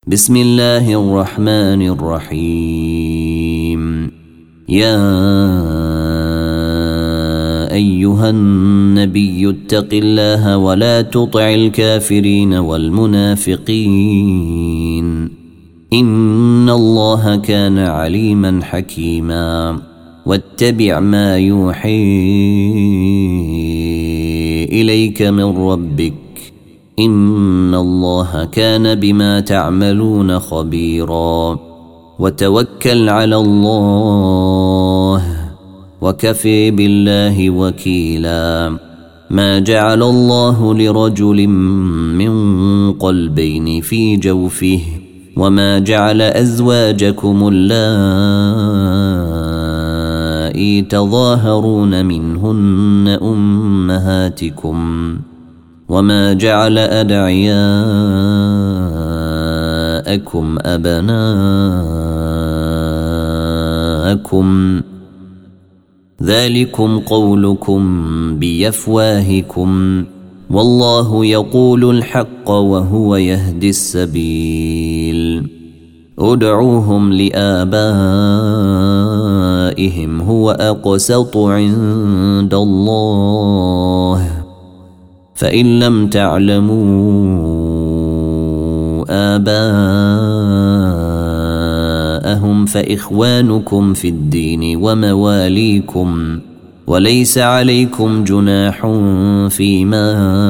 بسم الله الرحمن الرحيم. يا أيها النبي اتق الله ولا تطع الكافرين والمنافقين إن الله كان عليما حكيما. واتبع ما يوحي إليك من ربك إن الله كان بما تعملون خبيرا. وتوكل على الله وكفي بالله وكيلا. ما جعل الله لرجل من قلبين في جوفه وما جعل أزواجكم اللائي تظاهرون منهن أمهاتكم وما جعل أدعياءكم أبناءكم ذلكم قولكم بأفواهكم والله يقول الحق وهو يهدي السبيل. ادعوهم لآبائهم هو أقسط عند الله فإن لم تعلموا آباءهم فإخوانكم في الدين ومواليكم وليس عليكم جناح فيما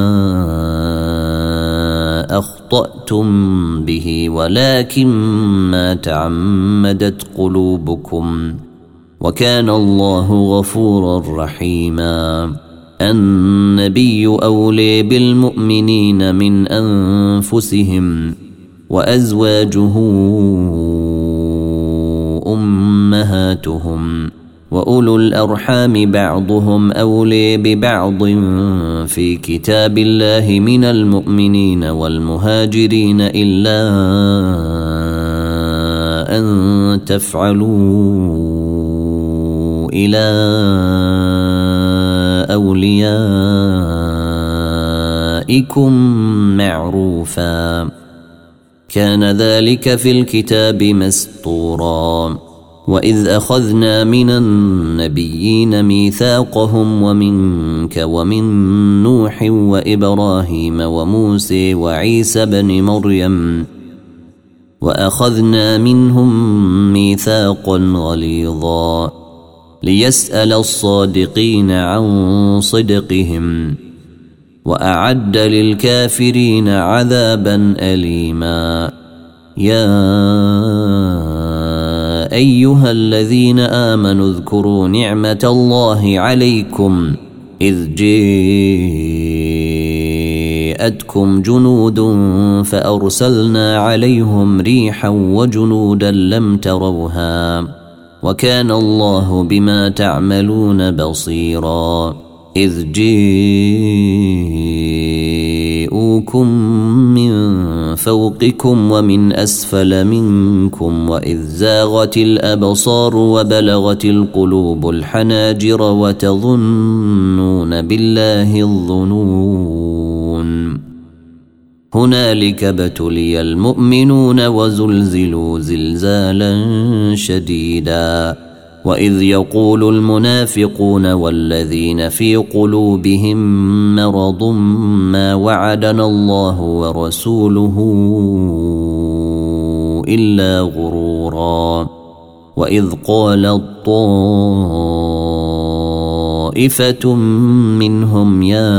أخطأتم به ولكن ما تعمدت قلوبكم وكان الله غفورا رحيما. النبي أولي بالمؤمنين من أنفسهم وأزواجه أمهاتهم وأولو الأرحام بعضهم أولي ببعض في كتاب الله من المؤمنين والمهاجرين إلا أن تفعلوا إلى أوليائكم معروفا كان ذلك في الكتاب مسطورا. وإذ أخذنا من النبيين ميثاقهم ومنك ومن نوح وإبراهيم وموسى وعيسى بن مريم وأخذنا منهم ميثاقا غليظا ليسأل الصادقين عن صدقهم وأعد للكافرين عذابا أليما. يا أيها الذين آمنوا اذكروا نعمة الله عليكم إذ جاءتكم جنود فأرسلنا عليهم ريحا وجنودا لم تروها وكان الله بما تعملون بصيرا. إذ جاءوكم من فوقكم ومن أسفل منكم وإذ زاغت الأبصار وبلغت القلوب الحناجر وتظنون بالله الظنون. هنالك ابتلي المؤمنون وزلزلوا زلزالا شديدا. وإذ يقول المنافقون والذين في قلوبهم مرض ما وعدنا الله ورسوله إلا غرورا. وإذ قالت طائفة منهم يا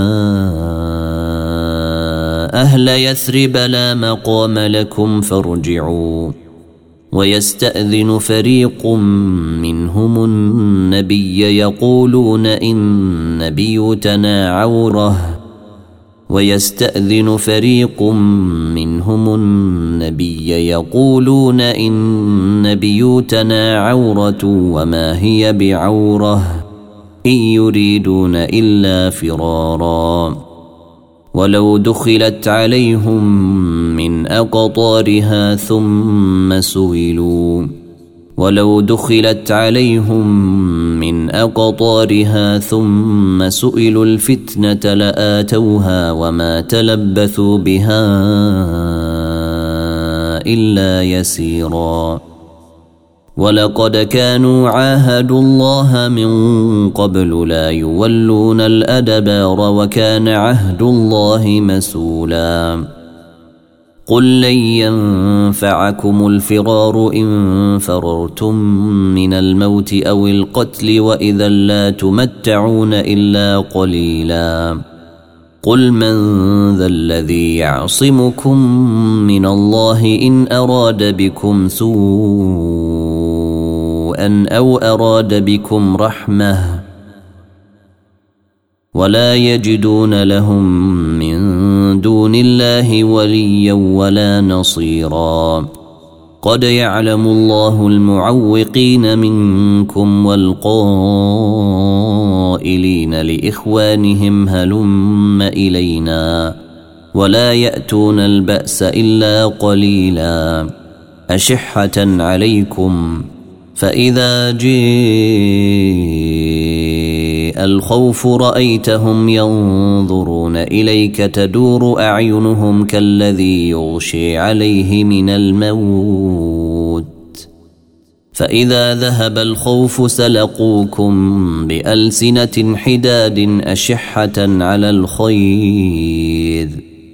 أهل يثرب لا مقام لكم فارجعوا. ويستأذن فريق منهم النبي يقولون إن بيوتنا عورة ويستأذن فريق منهم النبي يقولون إن بيوتنا عورة وما هي بعورة إن يريدون إلا فرارا. ولو دخلت عليهم من أقطارها ثم سئلوا ولو دخلت عليهم من أقطارها ثم سئلوا الفتنة لآتوها وما تلبثوا بها إلا يسيرا ولقد كانوا عاهدوا الله من قبل لا يولون الأدبار وكان عهد الله مسؤولا قل لن ينفعكم الفرار إن فررتم من الموت أو القتل وإذا لا تمتعون إلا قليلا قل من ذا الذي يعصمكم من الله إن أراد بكم سوءا أو أراد بكم رحمة ولا يجدون لهم من دون الله وليا ولا نصيرا قد يعلم الله المعوقين منكم والقائلين لإخوانهم هلم إلينا ولا يأتون البأس إلا قليلا أشحة عليكم فإذا جاء الخوف رأيتهم ينظرون إليك تدور أعينهم كالذي يغشي عليه من الموت فإذا ذهب الخوف سلقوكم بألسنة حداد أشحة على الخير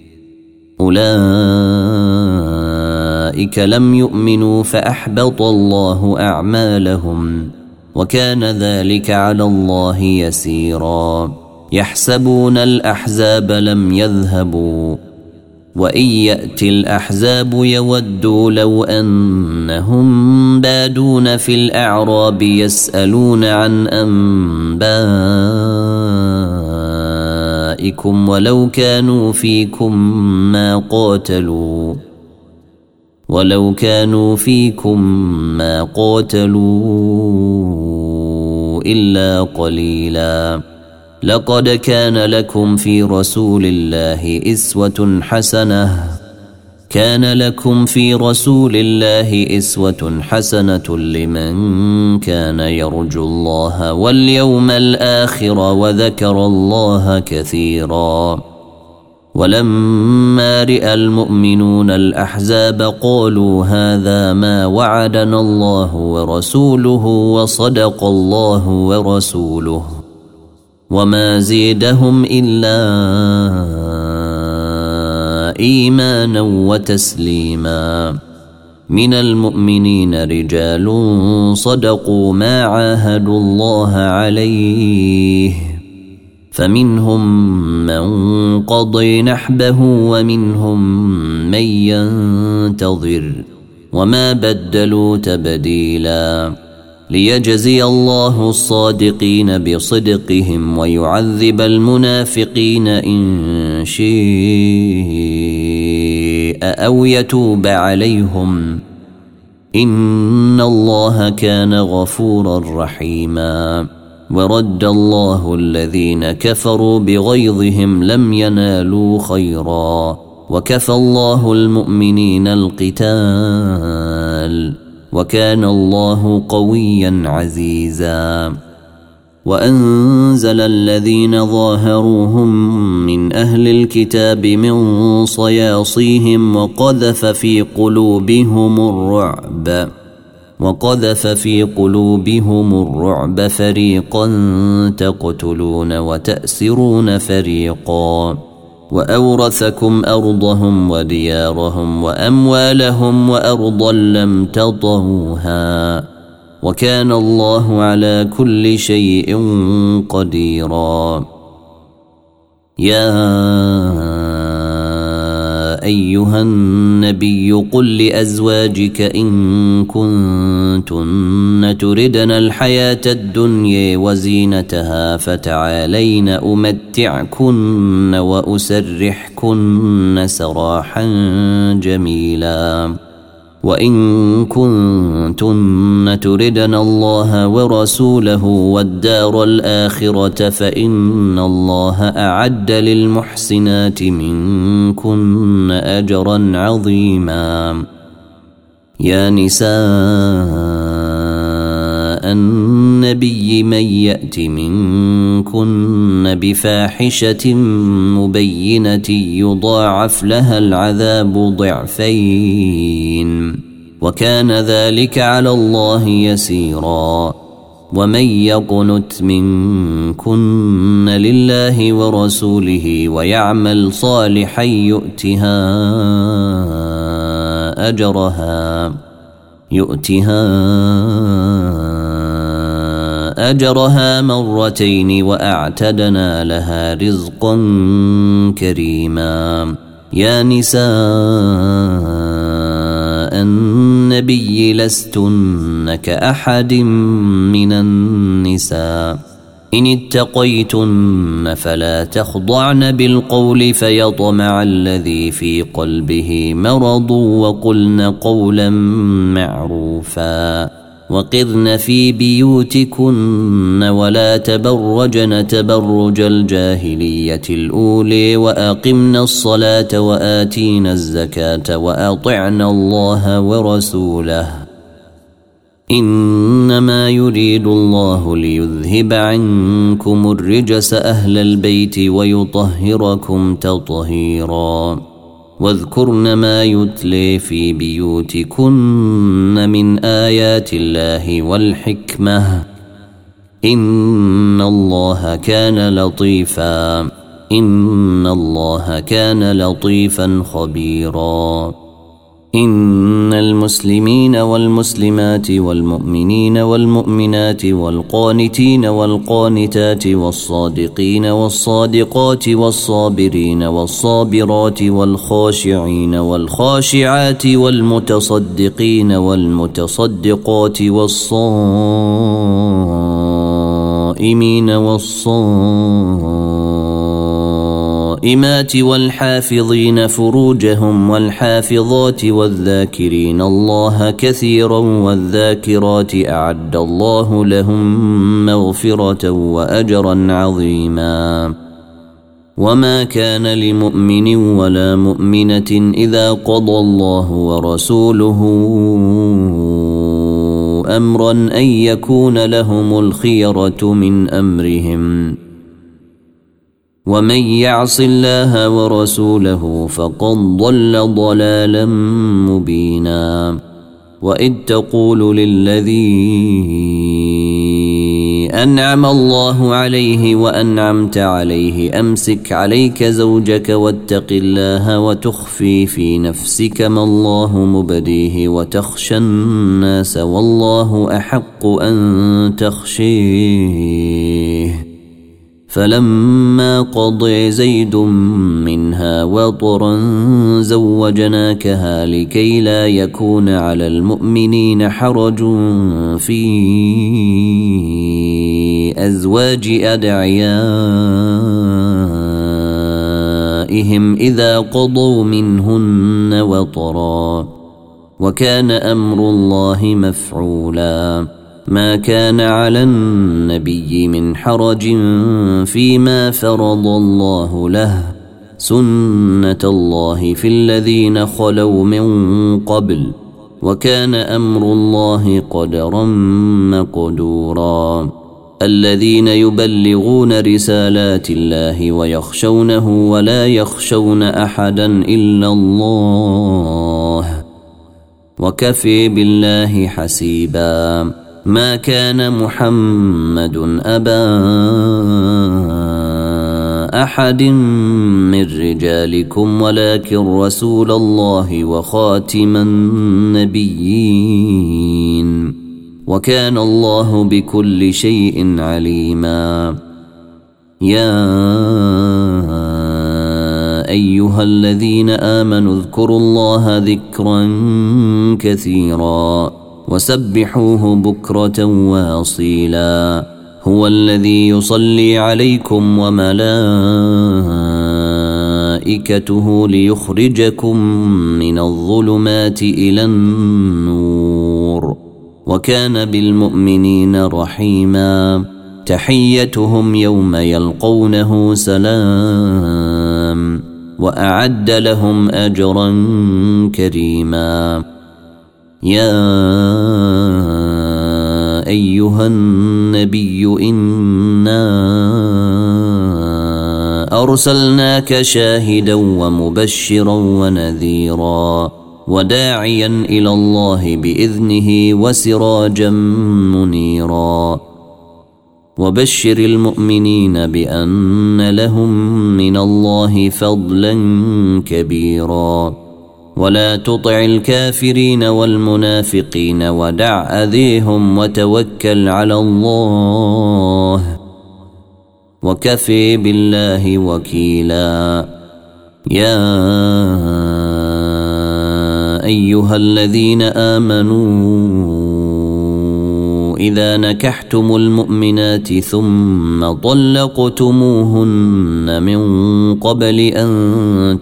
أولئك لم يؤمنوا فأحبط الله أعمالهم وكان ذلك على الله يسيرا يحسبون الأحزاب لم يذهبوا وإن يأتي الأحزاب يودوا لو أنهم بادون في الأعراب يسألون عن أنبائكم ولو كانوا فيكم ما قاتلوا إلا قليلا لقد كان لكم في رسول الله إسوة حسنة لمن كان يرجو الله واليوم الآخر وذكر الله كثيرا ولما رأى المؤمنون الأحزاب قالوا هذا ما وعدنا الله ورسوله وصدق الله ورسوله وما زيدهم إلا إيمانا وتسليما من المؤمنين رجال صدقوا ما عاهدوا الله عليه فمنهم من قضي نحبه ومنهم من ينتظر وما بدلوا تبديلا ليجزي الله الصادقين بصدقهم ويعذب المنافقين إن شاء أو يتوب عليهم إن الله كان غفورا رحيما ورد الله الذين كفروا بغيظهم لم ينالوا خيرا وكفى الله المؤمنين القتال وكان الله قويا عزيزا وأنزل الذين ظاهروهم من أهل الكتاب من صياصيهم وقذف في قلوبهم الرعب فريقا تقتلون وتأسرون فريقا وأورثكم أرضهم وديارهم وأموالهم وأرضا لم تطئوها وكان الله على كل شيء قديرا يا أيها النبي قل لأزواجك إن كنتن تردن الحياة الدنيا وزينتها فتعالين أمتعكن وأسرحكن سراحا جميلا وإن كنتن تردن الله ورسوله والدار الآخرة فإن الله أعد للمحسنات منكن أجرا عظيما يا نساء النبي من يأت منكن بفاحشة مبينة يضاعف لها العذاب ضعفين وكان ذلك على الله يسيرا. ومن يقنت منكن لله ورسوله ويعمل صالحا يؤتها أجرها مرتين وأعتدنا لها رزقا كريما. يا نساء النبي لستن كأحد من النساء إن اتقيتن فلا تخضعن بالقول فيطمع الذي في قلبه مرض وقلن قولا معروفا. وقرن في بيوتكن ولا تبرجن تبرج الجاهلية الأولى وأقمن الصلاة وآتينا الزكاة وأطعنا الله ورسوله إنما يريد الله ليذهب عنكم الرجس أهل البيت ويطهركم تطهيرا. واذكرن ما يتلي في بيوتكن من آيات الله والحكمة إن الله كان لطيفا خبيرا. إن المسلمين والمسلمات والمؤمنين والمؤمنات والقانتين والقانتات والصادقين والصادقات والصابرين والصابرات والخاشعين والخاشعات والمتصدقين والمتصدقات والصائمين والصائمات والحافظين فروجهم والحافظات والذاكرين الله كثيرا والذاكرات أعد الله لهم مغفرة وأجرا عظيما. وما كان لمؤمن ولا مؤمنة إذا قضى الله ورسوله أمرا أن يكون لهم الخيرة من أمرهم ومن يعص الله ورسوله فقد ضل ضلالا مبينا. وإذ تقول للذي أنعم الله عليه وأنعمت عليه أمسك عليك زوجك واتق الله وتخفي في نفسك ما الله مبديه وتخشى الناس والله أحق أن تخشيه. فلما قضى زيد منها وطرا زوجناكها لكي لا يكون على المؤمنين حرج في أزواج أدعيائهم إذا قضوا منهن وطرا وكان أمر الله مفعولا. ما كان على النبي من حرج فيما فرض الله له سنة الله في الذين خلوا من قبل وكان أمر الله قدرا مقدورا. الذين يبلغون رسالات الله ويخشونه ولا يخشون أحدا إلا الله وكفي بالله حسيبا. ما كان محمد أبا أحد من رجالكم ولكن رسول الله وخاتم النبيين وكان الله بكل شيء عليما. يا أيها الذين آمنوا اذكروا الله ذكرا كثيرا وسبحوه بكرة واصيلا. هو الذي يصلي عليكم وملائكته ليخرجكم من الظلمات إلى النور وكان بالمؤمنين رحيما. تحيتهم يوم يلقونه سلام وأعد لهم أجرا كريما. يا أيها النبي إنا أرسلناك شاهدا ومبشرا ونذيرا وداعيا إلى الله بإذنه وسراجا منيرا وبشر المؤمنين بأن لهم من الله فضلا كبيرا ولا تطع الكافرين والمنافقين ودع أذيهم وتوكل على الله وكفي بالله وكيلا يا أيها الذين آمنوا إذا نكحتم المؤمنات ثم طلقتموهن من قبل أن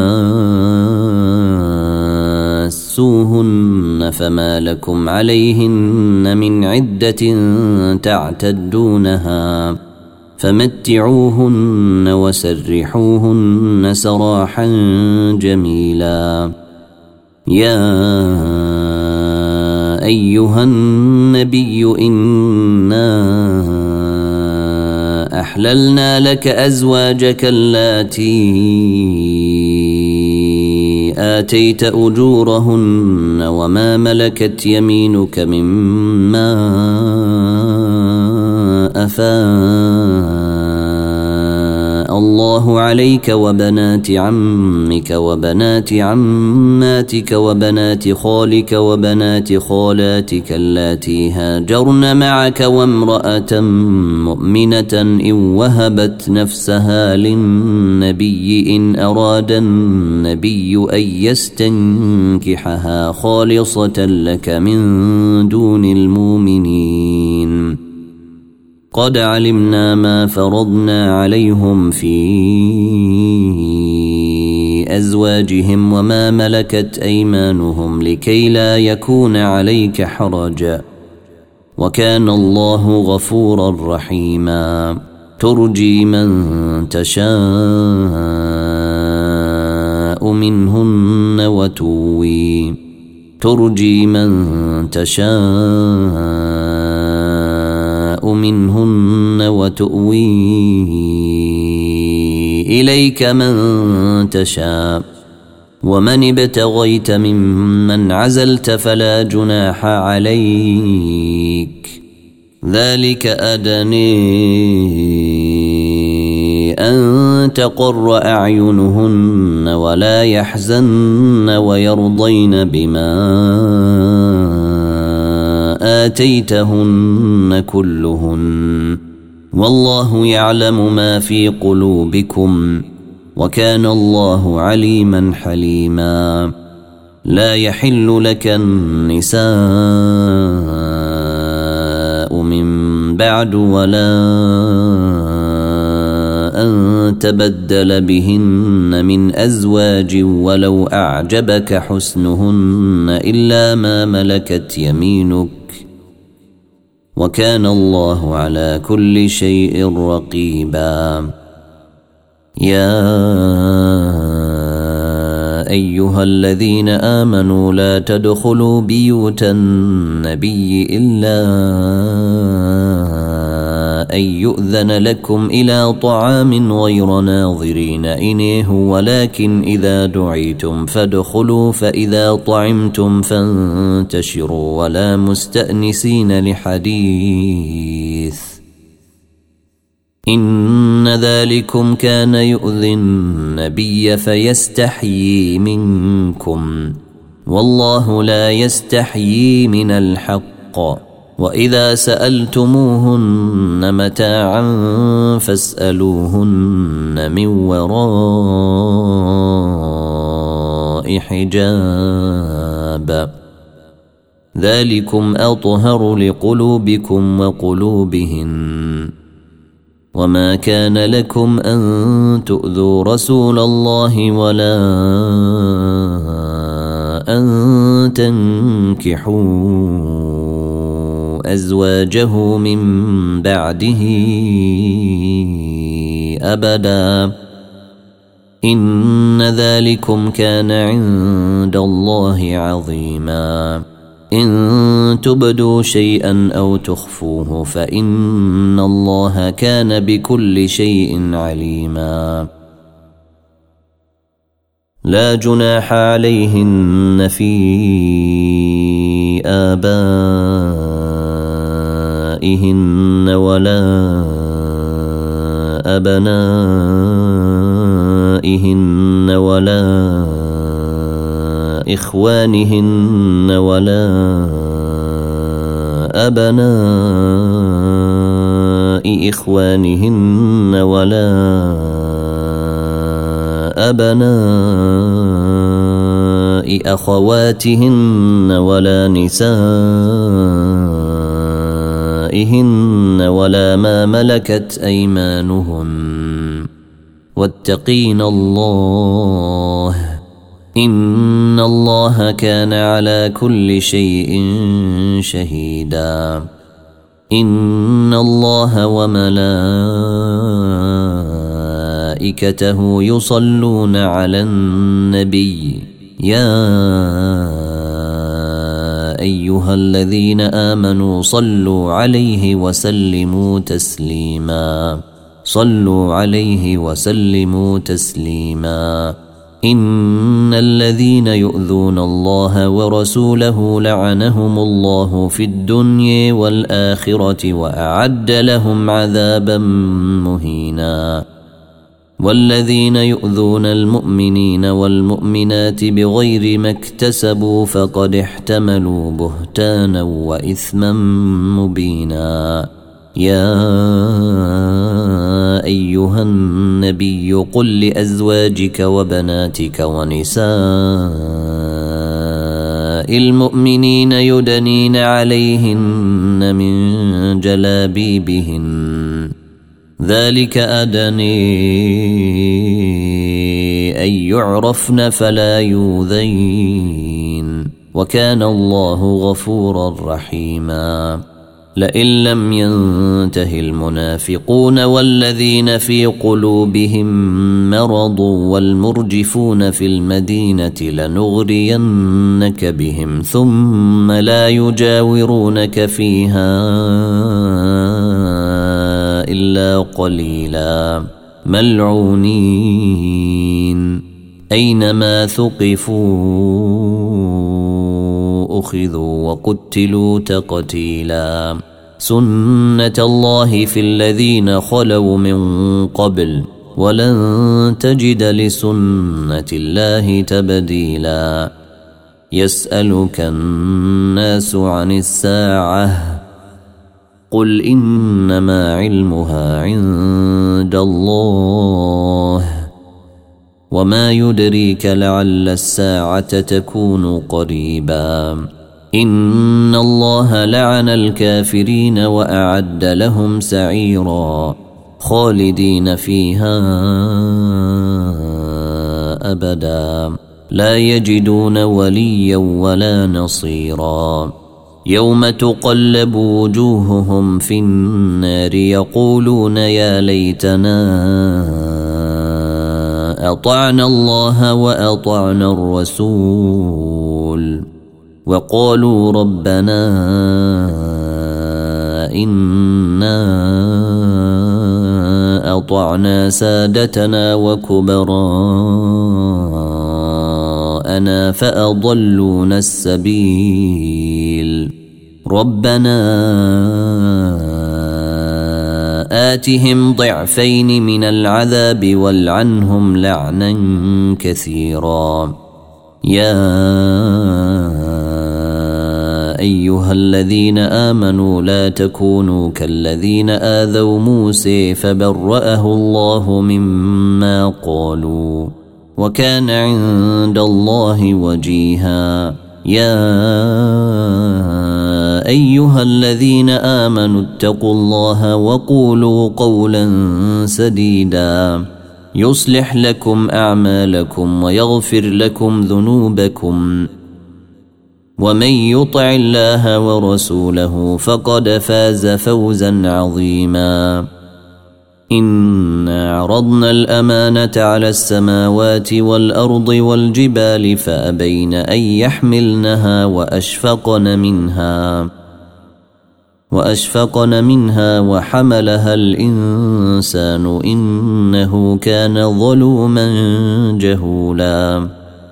تماسوهن فما لكم عليهن من عدة تعتدونها فمتعوهن وسرحوهن سراحا جميلا يا أيها النبي إنا أحللنا لك أزواجك اللاتي آتيت أجورهن وما ملكت يمينك مما أفاء الله عليك وبنات عمك وبنات عماتك وبنات خالك وبنات خالاتك اللاتي هاجرن معك وامرأة مؤمنة إن وهبت نفسها للنبي إن أراد النبي أن يستنكحها خالصة لك من دون المؤمنين قد علمنا ما فرضنا عليهم في أزواجهم وما ملكت أيمانهم لكي لا يكون عليك حرج وكان الله غفورا رحيما ترجي من تشاء منهن ترجي من تشاء منهن وتؤوي إليك من تشاء ومن ابتغيت ممن عزلت فلا جناح عليك ذلك أدني أن تقر أعينهن ولا يحزن ويرضين بما آتيتهن كلهن والله يعلم ما في قلوبكم وكان الله عليما حليما لا يحل لك النساء من بعد ولا أن تبدل بهن من أزواج ولو أعجبك حسنهن إلا ما ملكت يمينك وكان الله على كل شيء رقيبا يا أيها الذين آمنوا لا تدخلوا بيوت النبي إلا أن يؤذن لكم إلى طعام غير ناظرين إنيه ولكن إذا دعيتم فادخلوا فإذا طعمتم فانتشروا ولا مستأنسين لحديث إن ذلكم كان يؤذي النبي فيستحيي منكم والله لا يستحيي من الحق وإذا سألتموهن متاعا فاسألوهن من وراء حجاب ذلكم أطهر لقلوبكم وقلوبهن وما كان لكم أن تؤذوا رسول الله ولا أن تنكحوا أزواجه من بعده أبدا إن ذلكم كان عند الله عظيما إن تبدوا شيئا أو تخفوه فإن الله كان بكل شيء عليما لا جناح عليهن في آبائهن ولا أبنائهن ولا إخوانهن ولا أبناء إخوانهن ولا أبناء أخواتهن ولا نسائهن ولا ما ملكت أيمانهن واتقين الله إن الله كان على كل شيء شهيدا إن الله وملائكته يصلون على النبي يا أيها الذين آمنوا صلوا عليه وسلموا تسليما إن الذين يؤذون الله ورسوله لعنهم الله في الدنيا والآخرة وأعد لهم عذابا مهينا والذين يؤذون المؤمنين والمؤمنات بغير ما اكتسبوا فقد احتملوا بهتانا وإثما مبينا يا أيها النبي قل لأزواجك وبناتك ونساء المؤمنين يدنين عليهن من جلابيبهن ذلك أدني أن يعرفن فلا يؤذين وكان الله غفورا رحيما لئن لم ينته المنافقون والذين في قلوبهم مرض والمرجفون في المدينة لنغرينك بهم ثم لا يجاورونك فيها إلا قليلا ملعونين أينما ثقفوا أخذوا وقتلوا تقتيلا سنة الله في الذين خلوا من قبل ولن تجد لسنة الله تبديلا يسألك الناس عن الساعة قل إنما علمها عند الله وما يدريك لعل الساعة تكون قريبا إن الله لعن الكافرين وأعد لهم سعيرا خالدين فيها أبدا لا يجدون وليا ولا نصيرا يوم تقلب وجوههم في النار يقولون يا ليتنا أطعنا الله وأطعنا الرسول وقالوا ربنا إنا أطعنا سادتنا وكبراءنا فأضلونا السبيل ربنا آتهم ضعفين من العذاب والعنهم لعنا كثيرا يا أيها الذين آمنوا لا تكونوا كالذين آذوا موسى فبرأه الله مما قالوا وكان عند الله وجيها يا أيها الذين آمنوا اتقوا الله وقولوا قولا سديدا يصلح لكم أعمالكم ويغفر لكم ذنوبكم ومن يطع الله ورسوله فقد فاز فوزا عظيما إنا عرضنا الأمانة على السماوات والأرض والجبال فأبين أن يحملنها وأشفقن منها وحملها الإنسان إنه كان ظلوما جهولا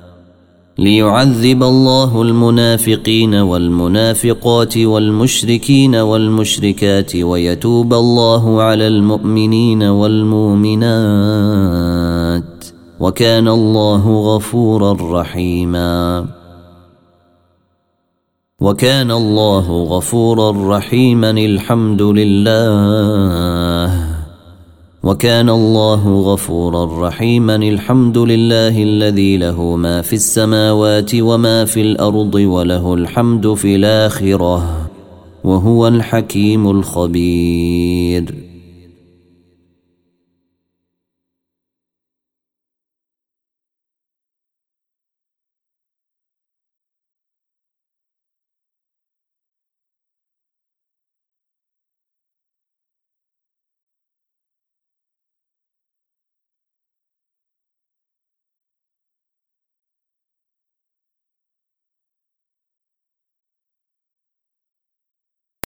ليعذب الله المنافقين والمنافقات والمشركين والمشركات ويتوب الله على المؤمنين والمؤمنات وكان الله غفورا رحيما وكان الله غفورا رحيما الحمد لله وكان الله غفورا رحيما الحمد لله الذي له ما في السماوات وما في الأرض وله الحمد في الآخرة وهو الحكيم الخبير